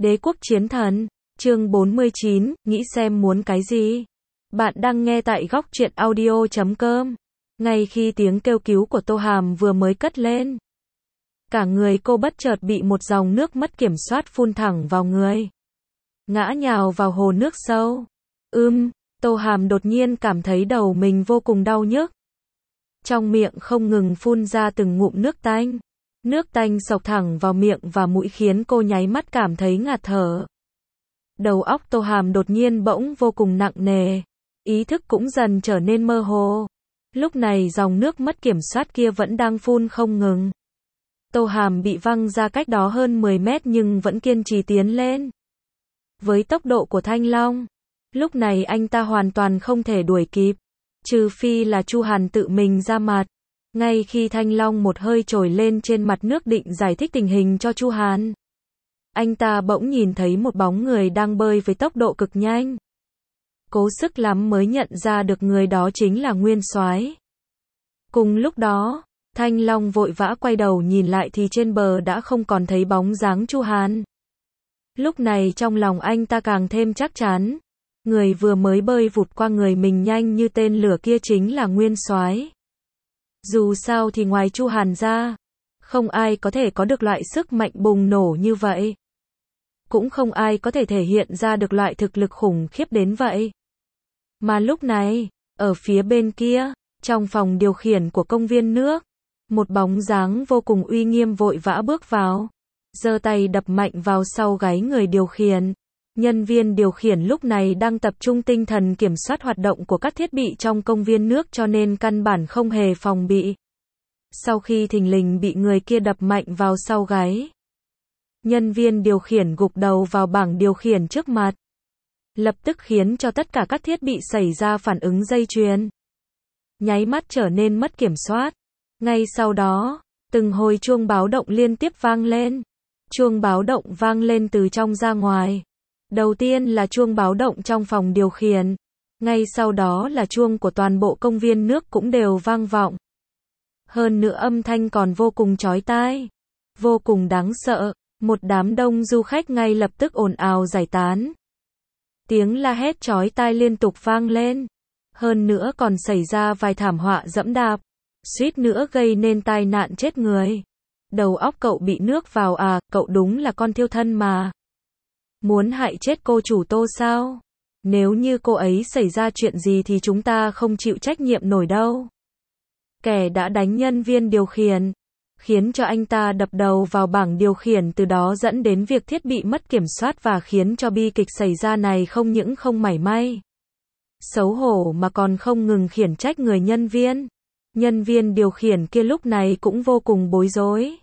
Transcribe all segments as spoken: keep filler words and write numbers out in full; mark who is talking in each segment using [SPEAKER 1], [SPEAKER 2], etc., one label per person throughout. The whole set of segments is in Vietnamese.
[SPEAKER 1] Đế quốc chiến thần, chương bốn mươi chín, nghĩ xem muốn cái gì. Bạn đang nghe tại góc truyện audio chấm com. Ngay khi tiếng kêu cứu của Tô Hàm vừa mới cất lên, cả người cô bất chợt bị một dòng nước mất kiểm soát phun thẳng vào người. Ngã nhào vào hồ nước sâu. Ưm, Tô Hàm đột nhiên cảm thấy đầu mình vô cùng đau nhức. Trong miệng không ngừng phun ra từng ngụm nước tanh. Nước tanh xộc thẳng vào miệng và mũi khiến cô nháy mắt cảm thấy ngạt thở. Đầu óc Tô Hàm đột nhiên bỗng vô cùng nặng nề. Ý thức cũng dần trở nên mơ hồ. Lúc này dòng nước mất kiểm soát kia vẫn đang phun không ngừng. Tô Hàm bị văng ra cách đó hơn mười mét nhưng vẫn kiên trì tiến lên. Với tốc độ của Thanh Long, lúc này anh ta hoàn toàn không thể đuổi kịp. Trừ phi là Chu Hàn tự mình ra mặt. Ngay khi Thanh Long một hơi trồi lên trên mặt nước định giải thích tình hình cho Chu Hàn, anh ta bỗng nhìn thấy một bóng người đang bơi với tốc độ cực nhanh. Cố sức lắm mới nhận ra được người đó chính là Nguyên Soái. Cùng lúc đó, Thanh Long vội vã quay đầu nhìn lại thì trên bờ đã không còn thấy bóng dáng Chu Hàn. Lúc này trong lòng anh ta càng thêm chắc chắn, người vừa mới bơi vụt qua người mình nhanh như tên lửa kia chính là Nguyên Soái. Dù sao thì ngoài Chu Hàn ra, không ai có thể có được loại sức mạnh bùng nổ như vậy. Cũng không ai có thể thể hiện ra được loại thực lực khủng khiếp đến vậy. Mà lúc này, ở phía bên kia, trong phòng điều khiển của công viên nước, một bóng dáng vô cùng uy nghiêm vội vã bước vào, giơ tay đập mạnh vào sau gáy người điều khiển. Nhân viên điều khiển lúc này đang tập trung tinh thần kiểm soát hoạt động của các thiết bị trong công viên nước cho nên căn bản không hề phòng bị. Sau khi thình lình bị người kia đập mạnh vào sau gáy, nhân viên điều khiển gục đầu vào bảng điều khiển trước mặt, lập tức khiến cho tất cả các thiết bị xảy ra phản ứng dây chuyền, nháy mắt trở nên mất kiểm soát. Ngay sau đó, từng hồi chuông báo động liên tiếp vang lên. Chuông báo động vang lên từ trong ra ngoài. Đầu tiên là chuông báo động trong phòng điều khiển, ngay sau đó là chuông của toàn bộ công viên nước cũng đều vang vọng. Hơn nữa âm thanh còn vô cùng chói tai, vô cùng đáng sợ, một đám đông du khách ngay lập tức ồn ào giải tán. Tiếng la hét chói tai liên tục vang lên, hơn nữa còn xảy ra vài thảm họa dẫm đạp, suýt nữa gây nên tai nạn chết người. Đầu óc cậu bị nước vào à, cậu đúng là con thiêu thân mà. Muốn hại chết cô chủ Tô sao? Nếu như cô ấy xảy ra chuyện gì thì chúng ta không chịu trách nhiệm nổi đâu. Kẻ đã đánh nhân viên điều khiển, khiến cho anh ta đập đầu vào bảng điều khiển, từ đó dẫn đến việc thiết bị mất kiểm soát và khiến cho bi kịch xảy ra này không những không mảy may xấu hổ mà còn không ngừng khiển trách người nhân viên. Nhân viên điều khiển kia lúc này cũng vô cùng bối rối.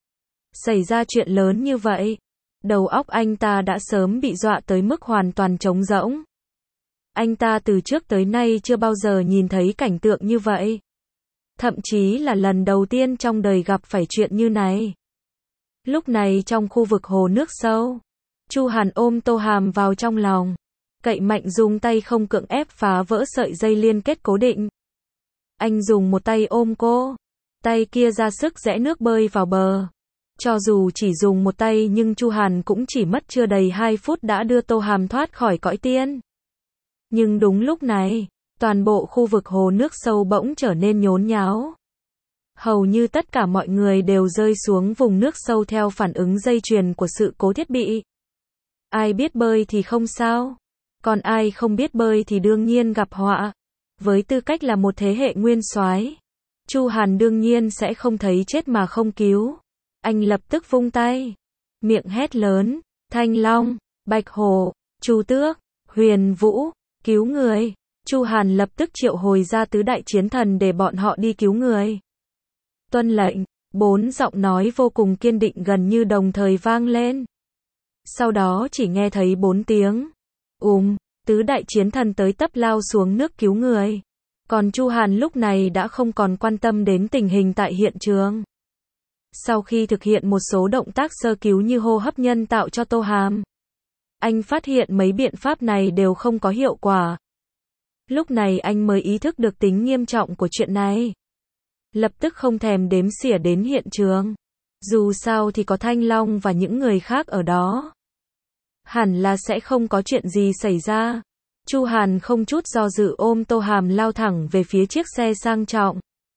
[SPEAKER 1] Xảy ra chuyện lớn như vậy, đầu óc anh ta đã sớm bị dọa tới mức hoàn toàn trống rỗng. Anh ta từ trước tới nay chưa bao giờ nhìn thấy cảnh tượng như vậy. Thậm chí là lần đầu tiên trong đời gặp phải chuyện như này. Lúc này trong khu vực hồ nước sâu, Chu Hàn ôm Tô Hàm vào trong lòng, cậy mạnh dùng tay không cưỡng ép phá vỡ sợi dây liên kết cố định. Anh dùng một tay ôm cô, tay kia ra sức giã nước bơi vào bờ. Cho dù chỉ dùng một tay nhưng Chu Hàn cũng chỉ mất chưa đầy hai phút đã đưa Tô Hàm thoát khỏi cõi tiên. Nhưng đúng lúc này, toàn bộ khu vực hồ nước sâu bỗng trở nên nhốn nháo. Hầu như tất cả mọi người đều rơi xuống vùng nước sâu theo phản ứng dây chuyền của sự cố thiết bị. Ai biết bơi thì không sao, còn ai không biết bơi thì đương nhiên gặp họa. Với tư cách là một thế hệ nguyên soái, Chu Hàn đương nhiên sẽ không thấy chết mà không cứu. Anh lập tức vung tay, miệng hét lớn, Thanh Long, Bạch Hổ, Chu Tước, Huyền Vũ, cứu người. Chu Hàn lập tức triệu hồi ra tứ đại chiến thần để bọn họ đi cứu người. Tuân lệnh, bốn giọng nói vô cùng kiên định gần như đồng thời vang lên. Sau đó chỉ nghe thấy bốn tiếng. Ùm, tứ đại chiến thần tới tấp lao xuống nước cứu người. Còn Chu Hàn lúc này đã không còn quan tâm đến tình hình tại hiện trường. Sau khi thực hiện một số động tác sơ cứu như hô hấp nhân tạo cho Tô Hàm, anh phát hiện mấy biện pháp này đều không có hiệu quả. Lúc này anh mới ý thức được tính nghiêm trọng của chuyện này. Lập tức không thèm đếm xỉa đến hiện trường. Dù sao thì có Thanh Long và những người khác ở đó. hẳn là sẽ không có chuyện gì xảy ra. Chu Hàn không chút do dự ôm Tô Hàm lao thẳng về phía chiếc xe sang trọng.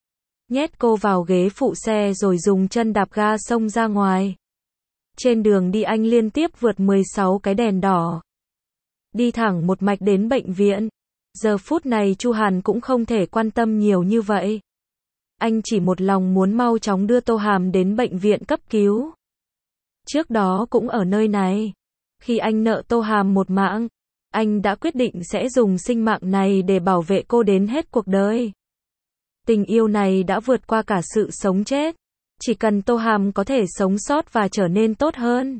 [SPEAKER 1] Nhét cô vào ghế phụ xe rồi dùng chân đạp ga xông ra ngoài. Trên đường đi anh liên tiếp vượt mười sáu cái đèn đỏ. Đi thẳng một mạch đến bệnh viện. Giờ phút này Chu Hàn cũng không thể quan tâm nhiều như vậy. Anh chỉ một lòng muốn mau chóng đưa Tô Hàm đến bệnh viện cấp cứu. Trước đó cũng ở nơi này. Khi anh nợ Tô Hàm một mạng, anh đã quyết định sẽ dùng sinh mạng này để bảo vệ cô đến hết cuộc đời. Tình yêu này đã vượt qua cả sự sống chết. Chỉ cần Tô Hàm có thể sống sót và trở nên tốt hơn,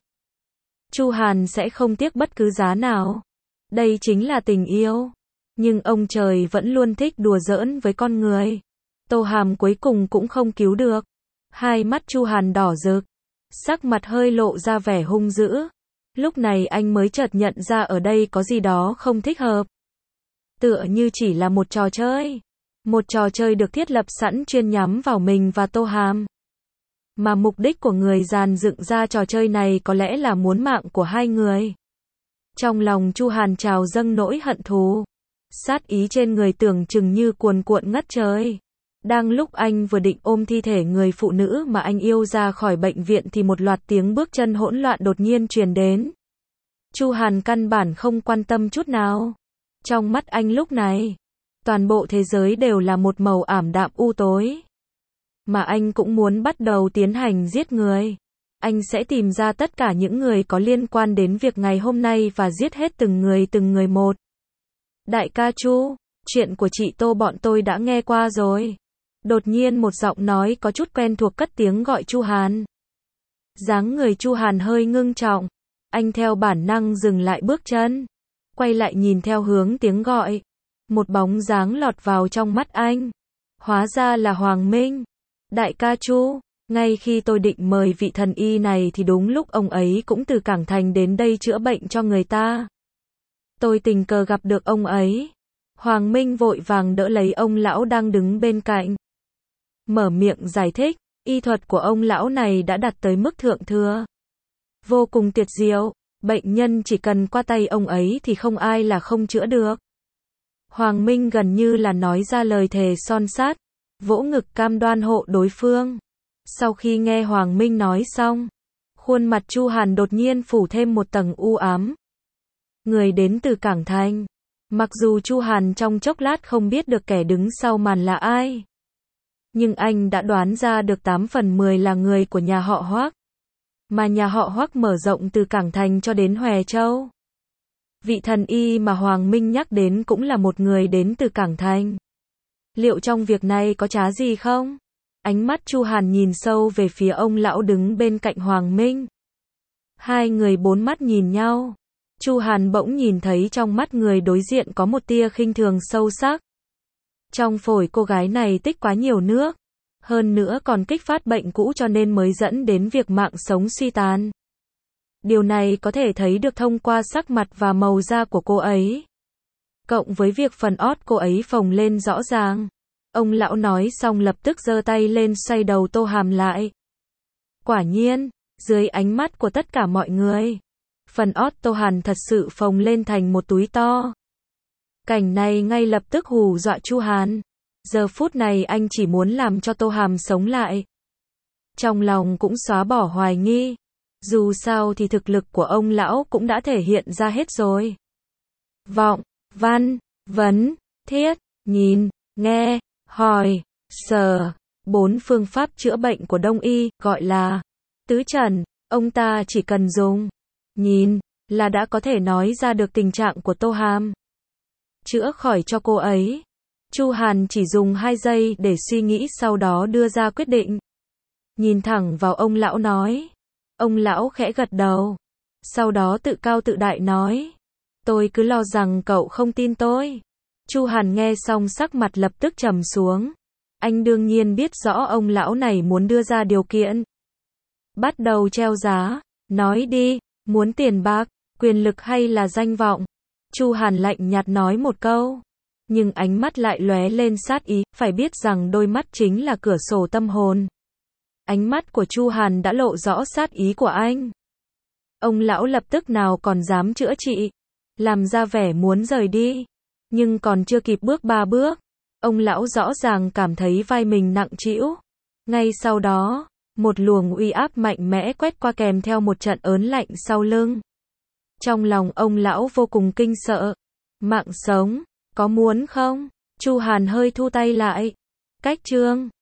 [SPEAKER 1] Chu Hàn sẽ không tiếc bất cứ giá nào. Đây chính là tình yêu. Nhưng ông trời vẫn luôn thích đùa giỡn với con người. Tô Hàm cuối cùng cũng không cứu được. Hai mắt Chu Hàn đỏ rực, sắc mặt hơi lộ ra vẻ hung dữ. Lúc này anh mới chợt nhận ra ở đây có gì đó không thích hợp. Tựa như chỉ là một trò chơi. Một trò chơi được thiết lập sẵn chuyên nhắm vào mình và Tô Hàm. Mà mục đích của người dàn dựng ra trò chơi này có lẽ là muốn mạng của hai người. Trong lòng Chu Hàn trào dâng nỗi hận thù. Sát ý trên người tưởng chừng như cuồn cuộn ngất trời. Đang lúc anh vừa định ôm thi thể người phụ nữ mà anh yêu ra khỏi bệnh viện thì một loạt tiếng bước chân hỗn loạn đột nhiên truyền đến. Chu Hàn căn bản không quan tâm chút nào. Trong mắt anh lúc này, toàn bộ thế giới đều là một màu ảm đạm u tối. Mà anh cũng muốn bắt đầu tiến hành giết người. Anh sẽ tìm ra tất cả những người có liên quan đến việc ngày hôm nay và giết hết từng người từng người một. Đại ca Chu, chuyện của chị Tô bọn tôi đã nghe qua rồi. Đột nhiên một giọng nói có chút quen thuộc cất tiếng gọi Chu Hàn. Dáng người Chu Hàn hơi ngưng trọng. Anh theo bản năng dừng lại bước chân. Quay lại nhìn theo hướng tiếng gọi. Một bóng dáng lọt vào trong mắt anh. Hóa ra là Hoàng Minh. Đại ca Chu, ngay khi tôi định mời vị thần y này thì đúng lúc ông ấy cũng từ Cảng Thành đến đây chữa bệnh cho người ta. Tôi tình cờ gặp được ông ấy. Hoàng Minh vội vàng đỡ lấy ông lão đang đứng bên cạnh. Mở miệng giải thích, y thuật của ông lão này đã đạt tới mức thượng thừa. Vô cùng tuyệt diệu, bệnh nhân chỉ cần qua tay ông ấy thì không ai là không chữa được. Hoàng Minh gần như là nói ra lời thề son sắt, vỗ ngực cam đoan hộ đối phương. Sau khi nghe Hoàng Minh nói xong, khuôn mặt Chu Hàn đột nhiên phủ thêm một tầng u ám. Người đến từ Cảng Thành. Mặc dù Chu Hàn trong chốc lát không biết được kẻ đứng sau màn là ai, nhưng anh đã đoán ra được tám phần mười là người của nhà họ Hoắc. Mà nhà họ Hoắc mở rộng từ Cảng Thành cho đến Hòe Châu. Vị thần y mà Hoàng Minh nhắc đến cũng là một người đến từ Cảng Thành. Liệu trong việc này có trá gì không? Ánh mắt Chu Hàn nhìn sâu về phía ông lão đứng bên cạnh Hoàng Minh. Hai người bốn mắt nhìn nhau. Chu Hàn bỗng nhìn thấy trong mắt người đối diện có một tia khinh thường sâu sắc. Trong phổi cô gái này tích quá nhiều nước, hơn nữa còn kích phát bệnh cũ cho nên mới dẫn đến việc mạng sống suy tàn. Điều này có thể thấy được thông qua sắc mặt và màu da của cô ấy. Cộng với việc phần ót cô ấy phồng lên rõ ràng. Ông lão nói xong lập tức giơ tay lên xoay đầu Tô Hàm lại. Quả nhiên, dưới ánh mắt của tất cả mọi người, phần ót Tô Hàn thật sự phồng lên thành một túi to. Cảnh này ngay lập tức hù dọa Chu Hàn. Giờ phút này anh chỉ muốn làm cho Tô Hàm sống lại. Trong lòng cũng xóa bỏ hoài nghi. Dù sao thì thực lực của ông lão cũng đã thể hiện ra hết rồi. Vọng, văn, vấn, thiết, nhìn, nghe, hỏi, sờ. Bốn phương pháp chữa bệnh của Đông y, gọi là tứ trần. Ông ta chỉ cần dùng, nhìn, là đã có thể nói ra được tình trạng của Tô Hàm. Chữa khỏi cho cô ấy. Chu Hàn chỉ dùng hai giây để suy nghĩ sau đó đưa ra quyết định. Nhìn thẳng vào ông lão nói. Ông lão khẽ gật đầu. Sau đó tự cao tự đại nói. Tôi cứ lo rằng cậu không tin tôi. Chu Hàn nghe xong sắc mặt lập tức trầm xuống. Anh đương nhiên biết rõ ông lão này muốn đưa ra điều kiện. Bắt đầu treo giá. Nói đi, muốn tiền bạc, quyền lực hay là danh vọng? Chu Hàn lạnh nhạt nói một câu. Nhưng ánh mắt lại lóe lên sát ý, phải biết rằng đôi mắt chính là cửa sổ tâm hồn. Ánh mắt của Chu Hàn đã lộ rõ sát ý của anh. Ông lão lập tức nào còn dám chữa trị, làm ra vẻ muốn rời đi. Nhưng còn chưa kịp bước ba bước, ông lão rõ ràng cảm thấy vai mình nặng trĩu. Ngay sau đó, một luồng uy áp mạnh mẽ quét qua kèm theo một trận ớn lạnh sau lưng. Trong lòng ông lão vô cùng kinh sợ. Mạng sống, có muốn không? Chu Hàn hơi thu tay lại. Cách chương